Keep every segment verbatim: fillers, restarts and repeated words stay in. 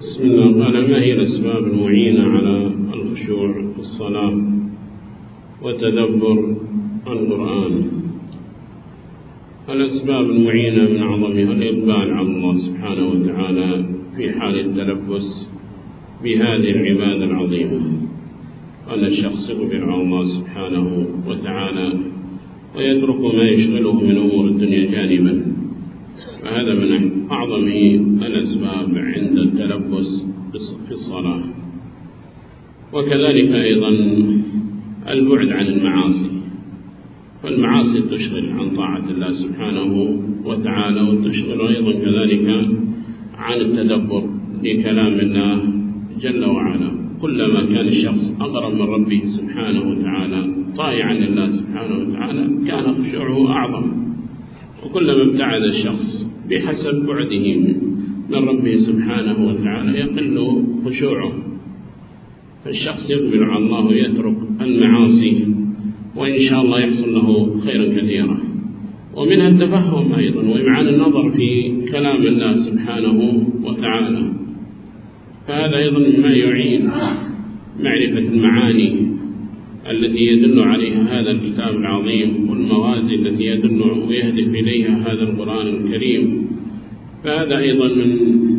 بسم الله. قال: ما هي الأسباب المعينة على الخشوع في الصلاة وتدبر القرآن؟ الأسباب المعينة من أعظمها الإقبال على الله سبحانه وتعالى في حال التلبس بهذه العبادة العظيمة، أن الشخص يقبل على الله سبحانه وتعالى ويترك ما يشغله من أمور الدنيا جانبا، فهذا من أعظم الأسباب عند التلبس في الصلاة. وكذلك أيضا البعد عن المعاصي، فالمعاصي تشغل عن طاعة الله سبحانه وتعالى، وتشغل أيضا كذلك عن التدبر لكلام الله جل وعلا. كلما كان الشخص أقرب من ربه سبحانه وتعالى طائعا لله سبحانه وتعالى كان خشوعه أعظم، وكلما ابتعد الشخص بحسب بعده من ربه سبحانه وتعالى يقل خشوعه. فالشخص يقبل على الله ويترك المعاصي، وإن شاء الله يحصل له خيرا كثيرا. ومنها التفهم أيضا وإمعان النظر في كلام الله سبحانه وتعالى، فهذا أيضا مما يعين معرفة المعاني التي يدل عليها هذا الكتاب العظيم، والموازي التي يدل ويهدف إليها هذا القرآن الكريم. فهذا أيضا من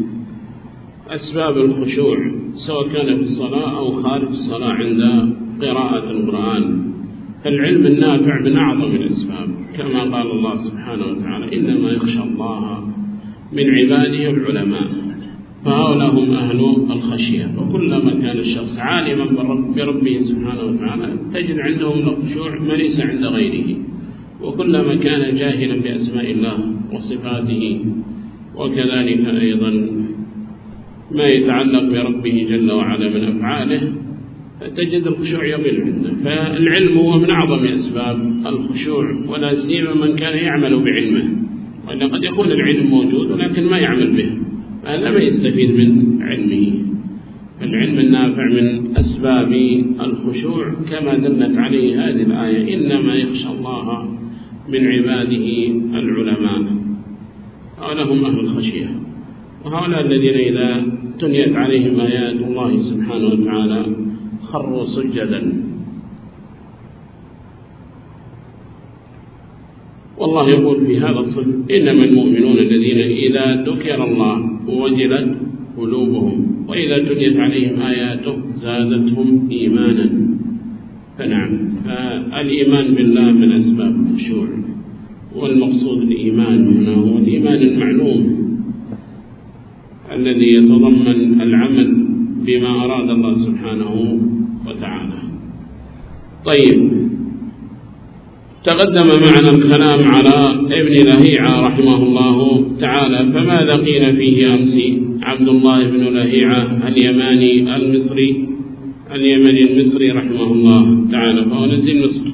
أسباب الخشوع، سواء كان في الصلاة أو خارج الصلاة عند قراءة القرآن. فالعلم النافع من أعظم الأسباب، كما قال الله سبحانه وتعالى: إنما يخشى الله من عباده العلماء، فهؤلاء هم أهل الخشية. وكلما كان الشخص عالما بربه سبحانه وتعالى تجد عندهم الخشوع ما ليس عند غيره، وكلما كان جاهلا بأسماء الله وصفاته وكذلك أيضا ما يتعلق بربه جل وعلا من أفعاله تجد الخشوع يقل عنده. فالعلم هو من أعظم أسباب الخشوع، ولا سيما من كان يعمل بعلمه، وإن قد يكون العلم موجود ولكن ما يعمل به، هذا ما يستفيد من علمه. العلم النافع من أسباب الخشوع كما دلت عليه هذه الآية: إنما يخشى الله من عباده العلماء، هؤلاء هم أهل الخشية، وهؤلاء الذين إذا تنيت عليهم آيات الله سبحانه وتعالى خروا سجدا. والله يقول في هذا الصدق: إنما المؤمنون الذين إذا ذكر الله وجلت قلوبهم وإذا تليت عليهم آياته زادتهم إيمانا. فنعم، فالإيمان بالله من أسباب الخشوع، والمقصود الإيمان هنا هو الإيمان المعلوم الذي يتضمن العمل بما أراد الله سبحانه وتعالى. طيب، تقدم معنا الكلام على ابن لهيعة رحمه الله تعالى، فماذا قيل فيه أمس؟ عبد الله بن لهيعة اليماني المصري اليمني المصري رحمه الله تعالى، فهو نزيل مصر.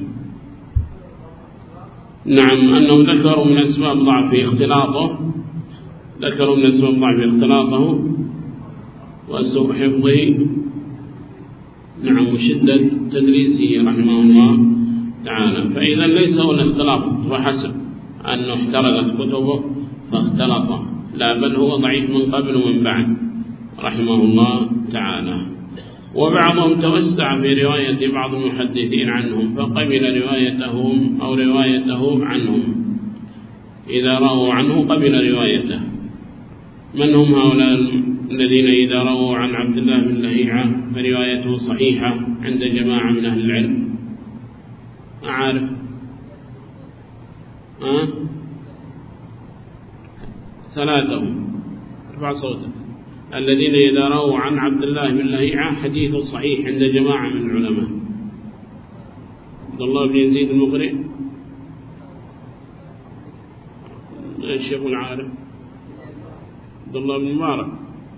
نعم، أنهم ذكروا من أسباب ضعف اختلاطه ذكروا من أسباب ضعف اختلاطه وسوء حفظه، نعم، وشدة تدريسه رحمه الله تعالى. فإذا ليس هو الاختلاط وحسب أنه احترقت كتبه فاختلط، لا، بل هو ضعيف من قبل ومن بعد رحمه الله تعالى. وبعضهم توسع في رواية بعض المحدثين عنهم فقبل روايتهم أو روايته عنهم، إذا رأوا عنه قبل روايته. من هم هؤلاء الذين إذا رأوا عن عبد الله بن لهيعة فروايته صحيحة عند جماعة من أهل العلم؟ أعرف أه؟ ثلاثة، ارفع صوتك. الذين إذا رأوا عن عبد الله بن لهيعة حديث صحيح عند جماعة من العلماء: عبد الله بن يزيد المقرئ، الشيخ العارف، عبد الله بن مبارك،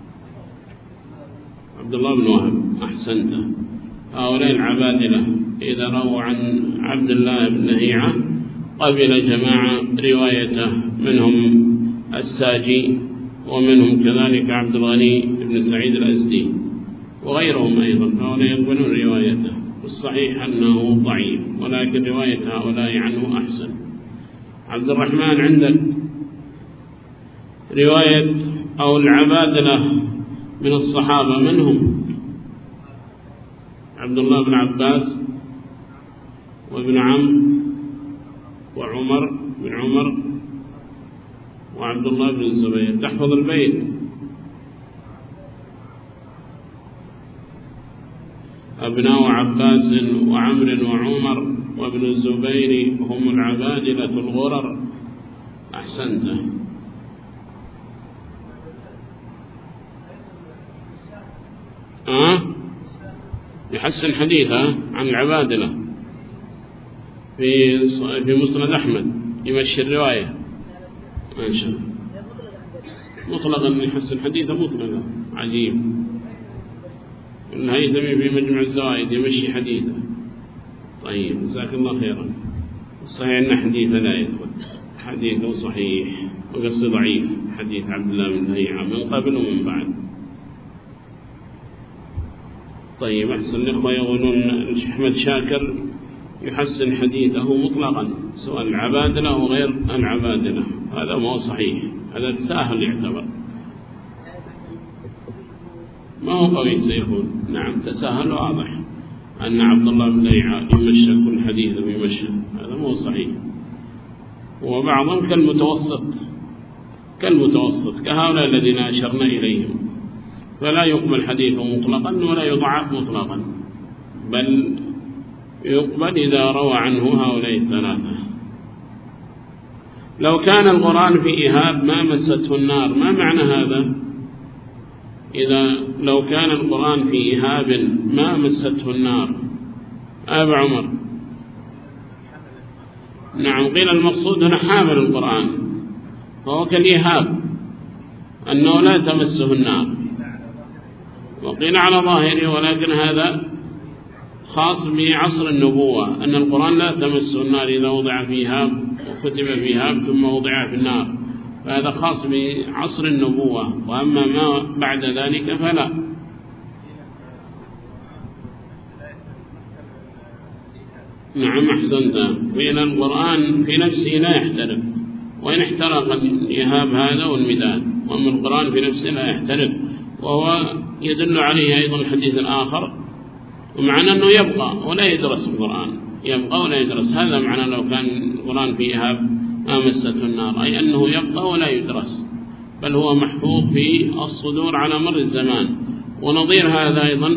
عبد الله بن وهب. أحسنت. هؤلاء العبادلة إذا رأوا عن عبد الله بن لهيعة قبل جماعة روايته، منهم الساجي ومنهم كذلك عبد الغني بن سعيد الأزدي وغيرهم أيضا، فهؤلاء يقبلون روايته. والصحيح أنه ضعيف، ولكن رواية هؤلاء عنه أحسن. عبد الرحمن عندك رواية أو العبادلة من الصحابة من هم؟ عبد الله بن عباس وابن عم وعمر بن عمر وعبد الله بن الزبير. تحفظ البيت؟ أبناء عباس وعمر وعمر وابن الزبير هم العبادلة الغرر. أحسنت. أه؟ يحسن حديثه عن العبادلة في في مسند أحمد، يمشي الرواية ما شاء الله مطلقا، يحسن حديثه مطلقا. عجيب. الهيثمي في مجمع الزوائد يمشي حديثه. طيب جزاك الله خيرا. الصحيح أن حديثه لا يثبت، حديثه صحيح وقصد ضعيف، حديث عبد الله بن لهيعة من قبل ومن بعد. طيب أحسن. الإخوة يقولون أحمد شاكر يحسن حديثه مطلقا سواء العبادلة أو غير العبادلة، هذا ما هو صحيح، هذا تساهل يعتبر، ما هو قوي سيكون. نعم تساهل واضح أن عبد الله بن لهيعة يمشى كل حديثه ويمشى، هذا ما هو صحيح. وبعضهم كالمتوسط كالمتوسط كهؤلاء الذين أشرنا إليهم، فلا يقبل حديثه مطلقا ولا يضعف مطلقا، بل يقبل إذا روى عنه هؤلاء الثلاثة. لو كان القرآن في إهاب ما مسته النار، ما معنى هذا؟ إذا لو كان القرآن في إهاب ما مسته النار. أبا عمر. نعم قيل المقصود هنا حامل القرآن، فهو كالإهاب أنه لا تمسه النار، وقيل على ظاهره، ولكن هذا خاص بعصر النبوة، أن القرآن لا تمسه النار إذا وضع في إهاب وكتب في إهاب ثم وضع في النار، فهذا خاص بعصر النبوة، وأما ما بعد ذلك فلا. نعم أحسنت. فإن القرآن في نفسه لا يحترق، وإن احترق الإهاب هذا والمداد، وأما القرآن في نفسه لا يحترق، وهو يدل عليه أيضا الحديث الآخر، ومعنى أنه يبقى ولا يدرس القرآن، يبقى ولا يدرس. هذا معنى لو كان القرآن في إهاب ما مسته النار، أي أنه يبقى ولا يدرس، بل هو محفوظ في الصدور على مر الزمان. ونظير هذا أيضا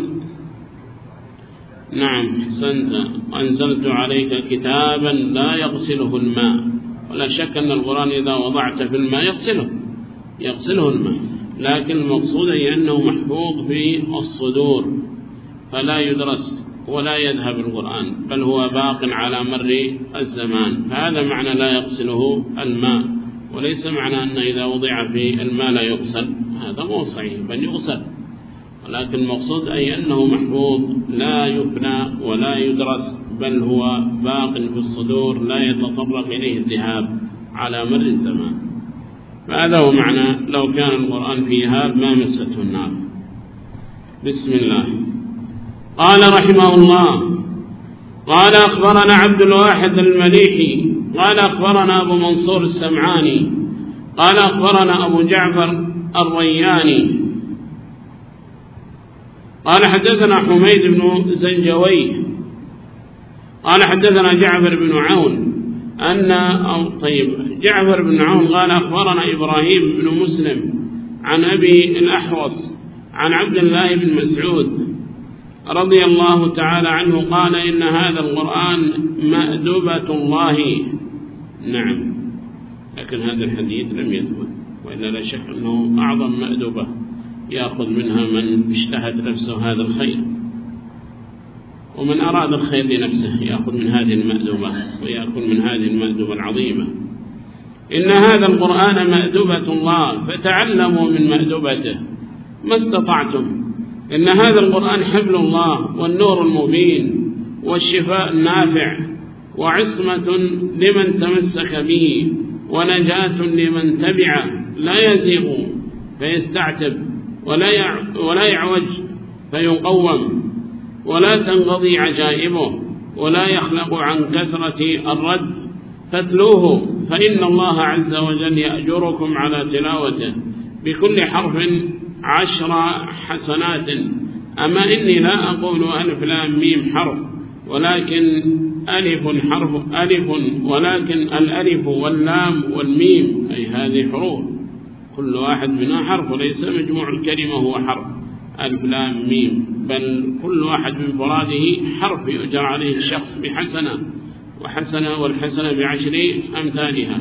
نعم أحسنت، وأنزلت عليك كتابا لا يغسله الماء. ولا شك أن القرآن إذا وضعت في الماء يغسله يغسله الماء، لكن المقصود هي أنه محفوظ في الصدور فلا يدرس ولا يذهب القرآن، بل هو باق على مر الزمان. فهذا معنى لا يغسله الماء، وليس معنى أن إذا وضع في الماء لا يغسل، هذا مو صحيح، بل يغسل، ولكن المقصود أي أنه محفوظ لا يفنى ولا يدرس، بل هو باق في الصدور لا يتطرق إليه الذهاب على مر الزمان. فهذا هو معنى لو كان القرآن في إهاب ما مسته النار. بسم الله. قال رحمه الله قال أخبرنا عبد الواحد المليحي قال أخبرنا أبو منصور السمعاني قال أخبرنا أبو جعفر الرياني قال حدثنا حميد بن زنجوي قال حدثنا جعفر بن عون أن أو طيب جعفر بن عون قال أخبرنا إبراهيم بن مسلم عن أبي الأحوص عن عبد الله بن مسعود رضي الله تعالى عنه قال إن هذا القرآن مأدبة الله. نعم، لكن هذا الحديث لم يثبت، وإلا لا شك أنه أعظم مأدبة يأخذ منها من اجتهد نفسه هذا الخير، ومن أراد الخير لنفسه يأخذ من هذه المأدبة ويأكل من هذه المأدبة العظيمة. إن هذا القرآن مأدبة الله فتعلموا من مأدبته ما استطعتم. إن هذا القرآن حبل الله والنور المبين والشفاء النافع وعصمة لمن تمسك به ونجاة لمن تبعه، لا يزيغ فيستعتب ولا ولا يعوج فيقوم، ولا تنقضي عجائبه ولا يخلق عن كثرة الرد. فاتلوه فإن الله عز وجل يأجركم على تلاوته بكل حرف عشر حسنات. أما إني لا أقول ألف لام ميم حرف، ولكن ألف حرف ألف، ولكن الألف واللام والميم أي هذه حروف، كل واحد منها حرف، وليس مجموع الكلمة هو حرف ألف لام ميم، بل كل واحد من فراده حرف يؤجر عليه الشخص بحسنة، وحسنة والحسنة بعشر أمثالها.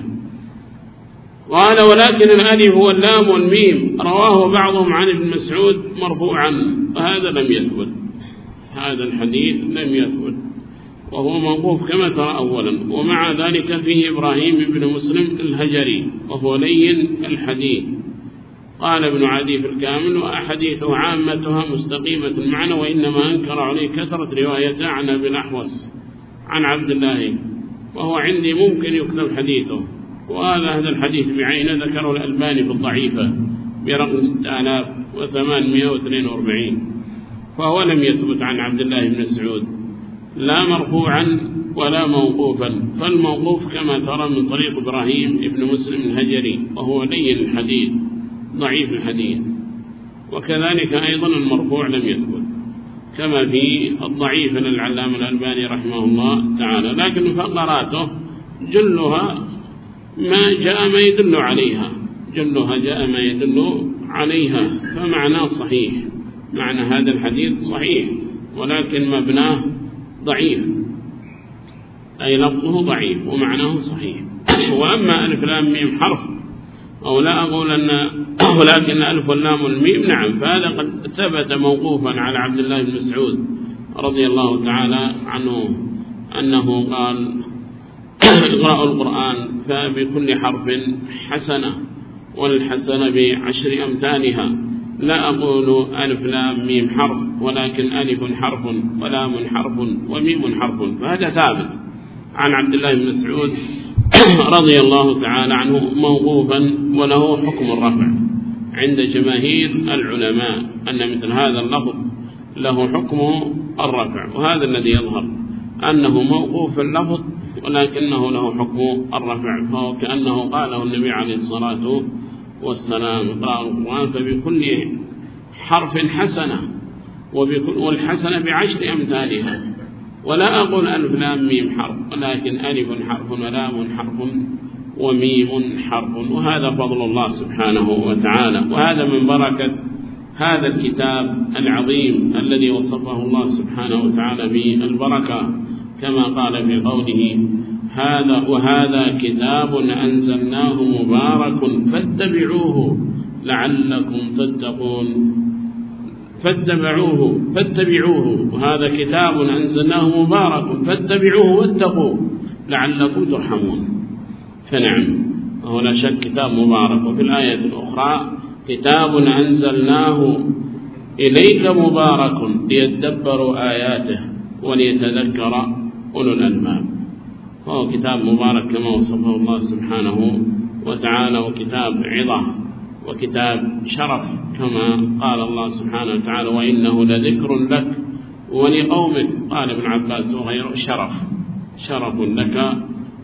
قال ولكن الألف واللام والميم رواه بعضهم عن ابن مسعود مرفوعا، وهذا لم يثبت، هذا الحديث لم يثبت، وهو موقوف كما ترى أولا. ومع ذلك فيه إبراهيم بن مسلم الهجري وهو لين الحديث. قال ابن عدي في الكامل وأحاديثه عامتها مستقيمة المعنى، وإنما أنكر عليه كثرة روايته عن أبي الأحوص عن عبد الله، وهو عندي ممكن يكتب حديثه. وهذا هذا الحديث بعينه ذكره الألباني في الضعيفة برقم ستة آلاف وثمانمائة واثنين وأربعين، فهو لم يثبت عن عبد الله بن مسعود لا مرفوعا ولا موقوفا، فالموقوف كما ترى من طريق إبراهيم ابن مسلم الهجري وهو لين الحديث ضعيف الحديث. وكذلك أيضا المرفوع لم يثبت كما في الضعيف للعلامة الألباني رحمه الله تعالى، لكن فقراته جلها ما جاء ما يدل عليها، جلها جاء ما يدل عليها، فمعناه صحيح، معنى هذا الحديث صحيح، ولكن مبناه ضعيف، أي لفظه ضعيف ومعناه صحيح. وأما ألف لام ميم حرف أو لا أقول أن ولكن ألف واللام والميم نعم، فهذا قد ثبت موقوفا على عبد الله بن مسعود رضي الله تعالى عنه أنه قال اقرأوا القرآن فبكل حرف حسنة والحسنة بعشر أمثالها، لا أقول ألف لام ميم حرف، ولكن ألف حرف ولام حرف وميم حرف. فهذا ثابت عن عبد الله بن مسعود رضي الله تعالى عنه موقوفا، وله حكم الرفع عند جماهير العلماء، أن مثل هذا اللفظ له حكم الرفع، وهذا الذي يظهر أنه موقوف اللفظ ولكنه له حكم الرفع، فهو كأنه قاله النبي عليه الصلاة والسلام اقرأوا القرآن فبكل حرف حسنة والحسنة بعشر أمثالها، ولا أقول ألف لام ميم حرف، ولكن ألف حرف ولام حرف وميم حرف، وهذا فضل الله سبحانه وتعالى، وهذا من بركة هذا الكتاب العظيم الذي وصفه الله سبحانه وتعالى بالبركة، كما قال في قوله هذا وهذا كتاب أنزلناه مبارك فاتبعوه لعلكم تتقون، فاتبعوه فاتبعوه وهذا كتاب أنزلناه مبارك فاتبعوه واتقوا لعلكم ترحمون. فنعم وهو لا شك كتاب مبارك. وفي الآية الأخرى كتاب أنزلناه إليك مبارك ليتدبروا آياته وليتذكر أولو الألباب. فهو كتاب مبارك كما وصفه الله سبحانه وتعالى، وكتاب عظة وكتاب شرف كما قال الله سبحانه وتعالى وإنه لذكر لك ولقومك. قال ابن عباس وغيره شرف شرف لك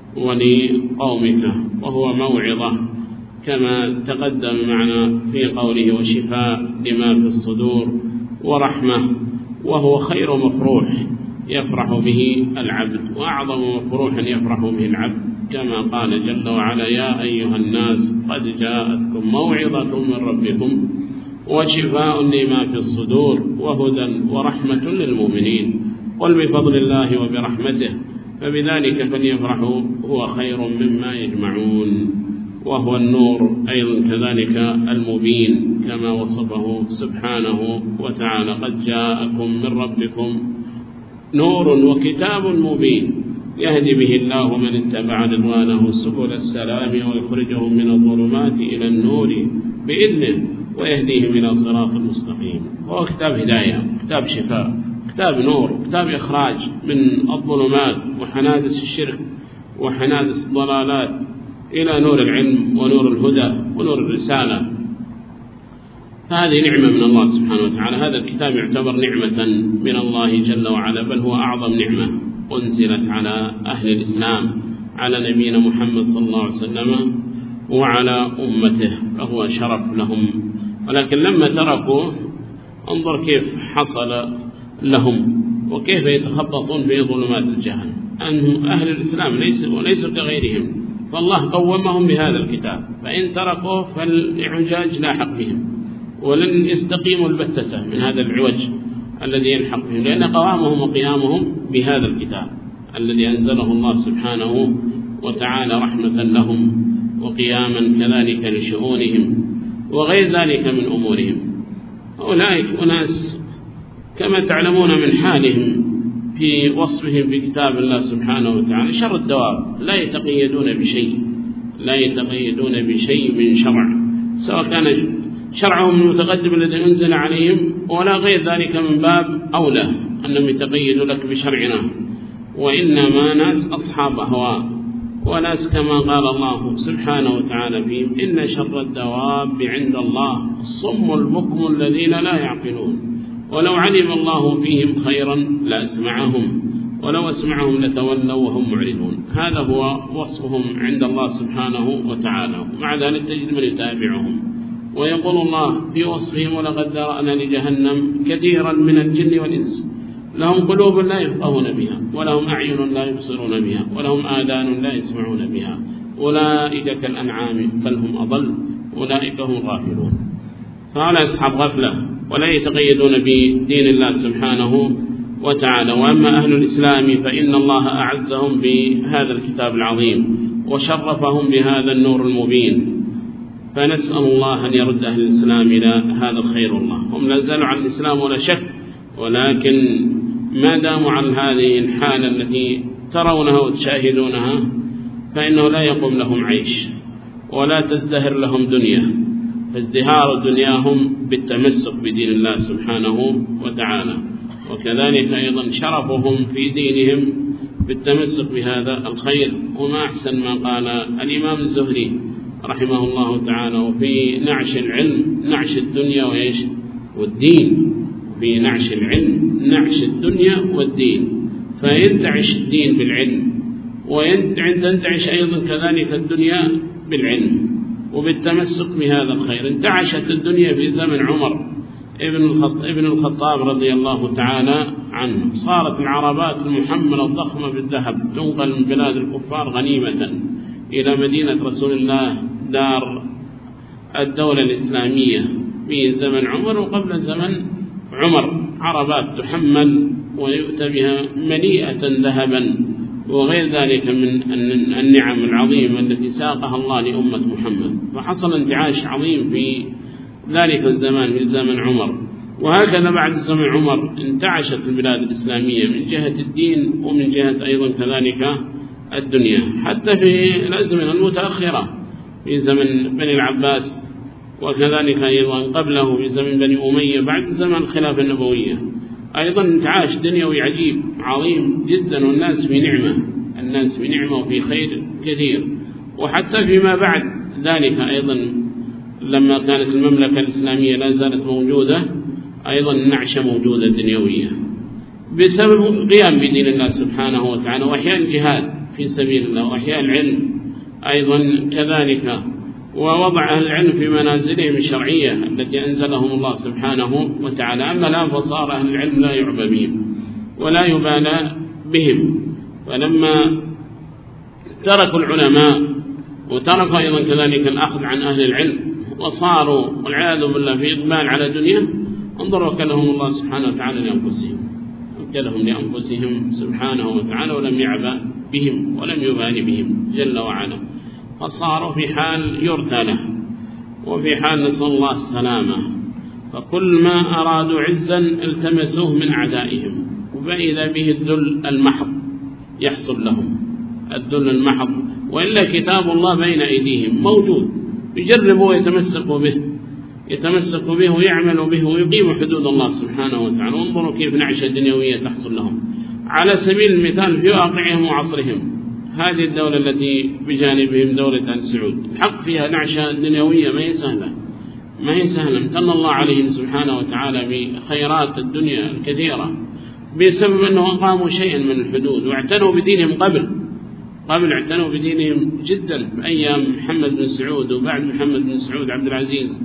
ولقومك، وهو موعظة كما تقدم معنا في قوله وشفاء لما في الصدور ورحمة، وهو خير مفروح يفرح به العبد، وأعظم مفروح يفرح به العبد، كما قال جل وعلا يا أيها الناس قد جاءتكم موعظة من ربكم وشفاء لما في الصدور وهدى ورحمة للمؤمنين. قل بفضل الله وبرحمته فبذلك فليفرحوا هو خير مما يجمعون، وهو النور أيضا كذلك المبين كما وصفه سبحانه وتعالى قد جاءكم من ربكم نور وكتاب مبين يهدي به الله من اتبع رضوانه سبل السلام ويخرجهم من الظلمات إلى النور بإذنه ويهديهم إلى صراط المستقيم. هو كتاب هداية، كتاب شفاء، كتاب نور، كتاب إخراج من الظلمات وحنادس الشرك وحنادس الضلالات إلى نور العلم ونور الهدى ونور الرسالة. هذه نعمة من الله سبحانه وتعالى. هذا الكتاب يعتبر نعمة من الله جل وعلا، بل هو أعظم نعمة أنزلت على أهل الإسلام، على نبينا محمد صلى الله عليه وسلم وعلى أمته، فهو شرف لهم ولكن لما تركوه انظر كيف حصل لهم وكيف يتخبطون في ظلمات الجهل. أنهم أهل الإسلام ليسوا وليسوا كغيرهم، فالله قومهم بهذا الكتاب، فإن تركوه فالإعجاج لاحق بهم ولن يستقيموا البتة من هذا العوج الذي يلحق بهم، لأن قوامهم وقيامهم بهذا الكتاب الذي أنزله الله سبحانه وتعالى رحمة لهم وقياما كذلك لشؤونهم وغير ذلك من أمورهم. أولئك أناس كما تعلمون من حالهم في وصفهم في كتاب الله سبحانه وتعالى شر الدواب، لا يتقيدون بشيء لا يتقيدون بشيء من شرع، سواء كان شرعهم المتقدم الذي أنزل عليهم ولا غير ذلك من باب أولى أنهم يتقيدوا لك بشرعنا، وإنما ناس أصحاب أهواء وناس كما قال الله سبحانه وتعالى فيهم إن شر الدواب عند الله الصم البكم الذين لا يعقلون ولو علم الله فيهم خيرا لأسمعهم ولو أسمعهم لتولوا وهم معرضون. هذا هو وصفهم عند الله سبحانه وتعالى. مع ذلك تجد من يتابعهم، ويقول الله في وصفهم ولقد ذرأنا لجهنم كثيرا من الجن والإنس لهم قلوب لا يفقهون بها ولهم أعين لا يبصرون بها ولهم آذان لا يسمعون بها أولئك كالأنعام بل هم أضل أولئك هم الغافلون. فهؤلاء أصحاب غفلة ولا يتقيدون بدين الله سبحانه وتعالى. وأما أهل الإسلام فإن الله أعزهم بهذا الكتاب العظيم وشرفهم بهذا النور المبين، فنسأل الله أن يرد أهل الإسلام إلى هذا الخير الله. هم لا زالوا عن الإسلام ولا شك، ولكن ما داموا عن هذه الحالة التي ترونها وتشاهدونها فإنه لا يقوم لهم عيش ولا تزدهر لهم دنيا، فازدهار دنياهم بالتمسك بدين الله سبحانه وتعالى، وكذلك أيضا شرفهم في دينهم بالتمسك بهذا الخير. وما أحسن ما قال الإمام الزهري رحمه الله تعالى وفي نعش العلم نعش الدنيا وإيش والدين، في نعش العلم نعش الدنيا والدين، فينتعش الدين بالعلم وينتعش أيضا كذلك الدنيا بالعلم وبالتمسك بهذا الخير. انتعشت الدنيا في زمن عمر ابن الخطاب رضي الله تعالى عنه، صارت العربات المحملة الضخمة بالذهب تنقل من بلاد الكفار غنيمة إلى مدينة رسول الله دار الدولة الإسلامية في زمن عمر وقبل زمن عمر، عربات تحمل ويؤتى بها مليئة ذهبا وغير ذلك من النعم العظيمة التي ساقها الله لأمة محمد. فحصل انتعاش عظيم في ذلك الزمان في زمن عمر، وهكذا بعد زمن عمر انتعشت البلاد الإسلامية من جهة الدين ومن جهة أيضا كذلك الدنيا، حتى في الأزمنة المتأخرة في زمن بني العباس وكذلك أيضا قبله في زمن بني أمية بعد زمن الخلافة النبوية أيضا انتعاش دنيوي عجيب عظيم جدا، والناس في نعمة الناس في نعمة وفي خير كثير. وحتى فيما بعد ذلك أيضا لما كانت المملكة الإسلامية لا زالت موجودة أيضا نعشة موجودة دنيوية بسبب قيام بدين الله سبحانه وتعالى وإحياء الجهاد في سبيل الله وإحياء العلم أيضا كذلك، ووضع أهل العلم في منازلهم الشرعية التي أنزلهم الله سبحانه وتعالى. أما الآن فصار أهل العلم لا يعبى بهم ولا يبالى بهم، فلما تركوا العلماء وتركوا أيضا كذلك الأخذ عن أهل العلم وصاروا والعياذ بالله في إقبال على دنيا، انظروا وكلهم الله سبحانه وتعالى لأنفسهم وكلهم لأنفسهم سبحانه وتعالى ولم يعبى بهم ولم يبالي بهم جل وعلا، فصاروا في حال يرثى له وفي حال نسأل الله السلامة. فكل ما أرادوا عزا التمسوه من أعدائهم، وفإذا به الذل المحض يحصل لهم الذل المحض، وإلا كتاب الله بين أيديهم موجود يجربوا ويتمسكوا به يتمسكوا به ويعملوا به ويقيموا حدود الله سبحانه وتعالى. وانظروا كيف نعشة دنيوية تحصل لهم على سبيل المثال في واقعهم وعصرهم. هذه الدولة التي بجانبهم دولة آل سعود الحق فيها نعشة دنيوية ما هي سهلة ما هي سهلة امتن الله عليهم سبحانه وتعالى بخيرات الدنيا الكثيرة بسبب أنه أقاموا شيئا من الحدود واعتنوا بدينهم قبل قبل اعتنوا بدينهم جدا في أيام محمد بن سعود وبعد محمد بن سعود عبد العزيز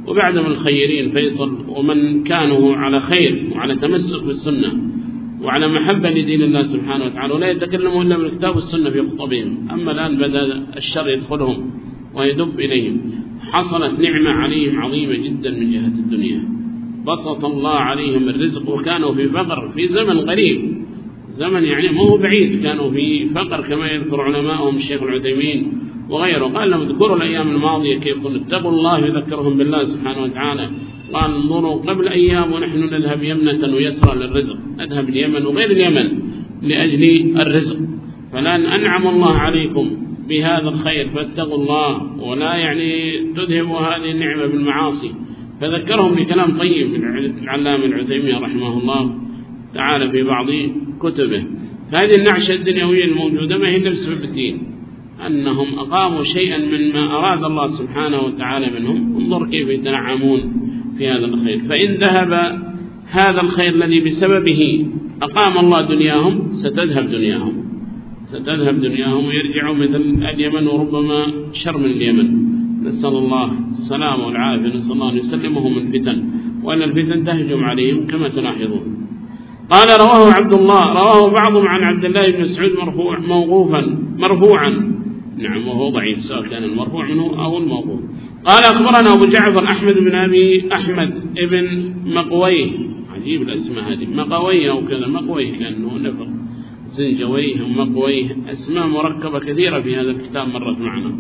وبعد من الخيرين فيصل ومن كانوا على خير وعلى تمسك بالسنة وعلى محبة لدين الله سبحانه وتعالى، ولا يتكلمون إلا بالكتاب والسنة في خطبهم. أما الآن بدأ الشر يدخلهم ويدب إليهم. حصلت نعمة عليهم عظيمة جدا من جهة الدنيا، بسط الله عليهم الرزق، وكانوا في فقر في زمن غريب، زمن يعني ما هو بعيد، كانوا في فقر كما يذكر علماءهم الشيخ العثيمين وغيره. قال لهم اذكروا الأيام الماضية كيف كنتم اتقوا الله يذكرهم بالله سبحانه وتعالى. قال انظروا قبل أيام ونحن نذهب يمنة ويسرى للرزق، نذهب اليمن وغير اليمن لأجل الرزق، فالآن أنعم الله عليكم بهذا الخير فاتقوا الله، ولا يعني تذهبوا هذه النعمة بالمعاصي. فذكرهم بكلام طيب من العلامة العثيمين رحمه الله تعالى في بعض كتبه. فهذه النعشة الدنيوية الموجودة ما هي بسبب الدين، أنهم أقاموا شيئا مما أراد الله سبحانه وتعالى منهم. انظر كيف يتنعمون في هذا الخير. فإن ذهب هذا الخير الذي بسببه أقام الله دنياهم ستذهب دنياهم ستذهب دنياهم ويرجعوا مثل اليمن وربما شر من اليمن. نسأل الله السلامة والعافية، نسأل الله أن يسلمهم من الفتن، وأن الفتن تهجم عليهم كما تلاحظون. قال رواه عبد الله، رواه بعضهم عن عبد الله بن مسعود مرفوع موقوفا مرفوعا، نعم وهو ضعيف سواء كان المرفوع منه أو الموقوف. قال أخبرنا أبو جعفر أحمد بن أبي أحمد ابن مقويه، عجيب الأسماء هذه، مقويه أو كذا، مقويه كأنه نفر، زنجويه ومقويه، أسماء مركبة كثيرة في هذا الكتاب مرت معنا.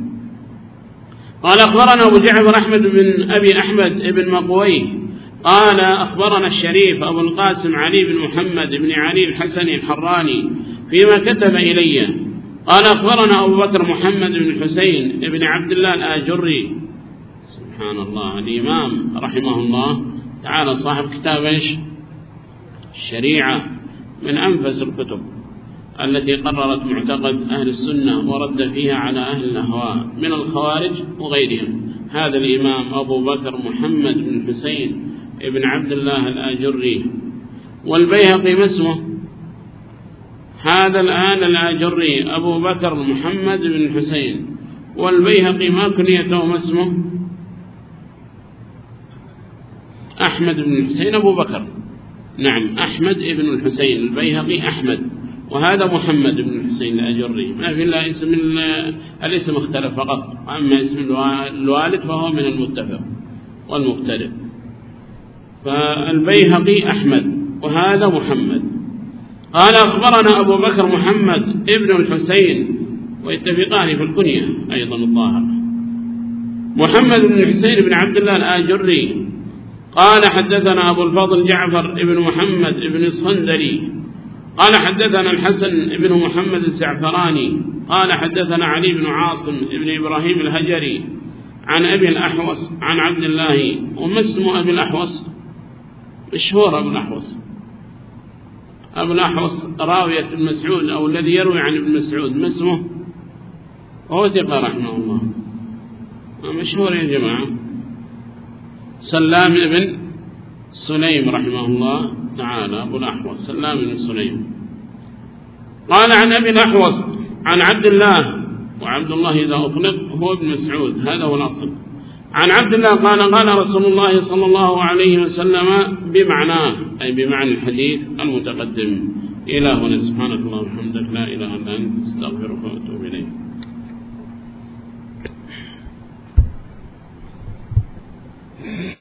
قال أخبرنا أبو جعفر أحمد بن أبي أحمد ابن مقويه قال أخبرنا الشريف أبو القاسم علي بن محمد بن علي الحسني الحراني فيما كتب إلي. قال أخبرنا أبو بكر محمد بن الحسين بن عبد الله الآجري، سبحان الله، الإمام رحمه الله تعالى صاحب كتاب إيش؟ الشريعة، من أنفس الكتب التي قررت معتقد أهل السنة ورد فيها على أهل الأهواء من الخوارج وغيرهم. هذا الإمام أبو بكر محمد بن الحسين ابن عبد الله الآجري. والبيهقي ما اسمه؟ هذا الآن الآجري أبو بكر محمد بن الحسين. والبيهقي ما كنيته ما اسمه؟ أحمد بن الحسين أبو بكر، نعم أحمد ابن الحسين، البيهقي أحمد، وهذا محمد بن الحسين الأجري. ما في إلا اسم الاسم اختلف فقط، أما اسم الوالد فهو من المتفق والمختلف. فالبيهقي أحمد وهذا محمد. قال أخبرنا أبو بكر محمد ابن الحسين، ويتفقان في الكنية أيضا الظاهر، محمد بن الحسين بن عبد الله الآجري. قال حدثنا أبو الفضل جعفر ابن محمد ابن الصندلي قال حدثنا الحسن ابن محمد الزعفراني قال حدثنا علي بن عاصم ابن إبراهيم الهجري عن أبي الأحوص عن عبد الله. وما اسم أبي الأحوص؟ مشهور أبو الأحوص، أبو الأحوص راوية ابن مسعود أو الذي يروي عن ابن مسعود، ما اسمه؟ هو ثقة رحمه الله، مشهور يا جماعة، سلام بن سليم رحمه الله تعالى، أبو الأحوص سلام بن سليم. قال عن أبي الأحوص عن عبد الله، وعبد الله إذا أطلق هو ابن مسعود، هذا هو الأصل. عن عبد الله قال قال رسول الله صلى الله عليه وسلم بمعناه، أي بمعنى الحديث المتقدم. إلى هنا، سبحانك اللهم وبحمدك، لا إله إلا أنت، استغفرك وأتوب إليك.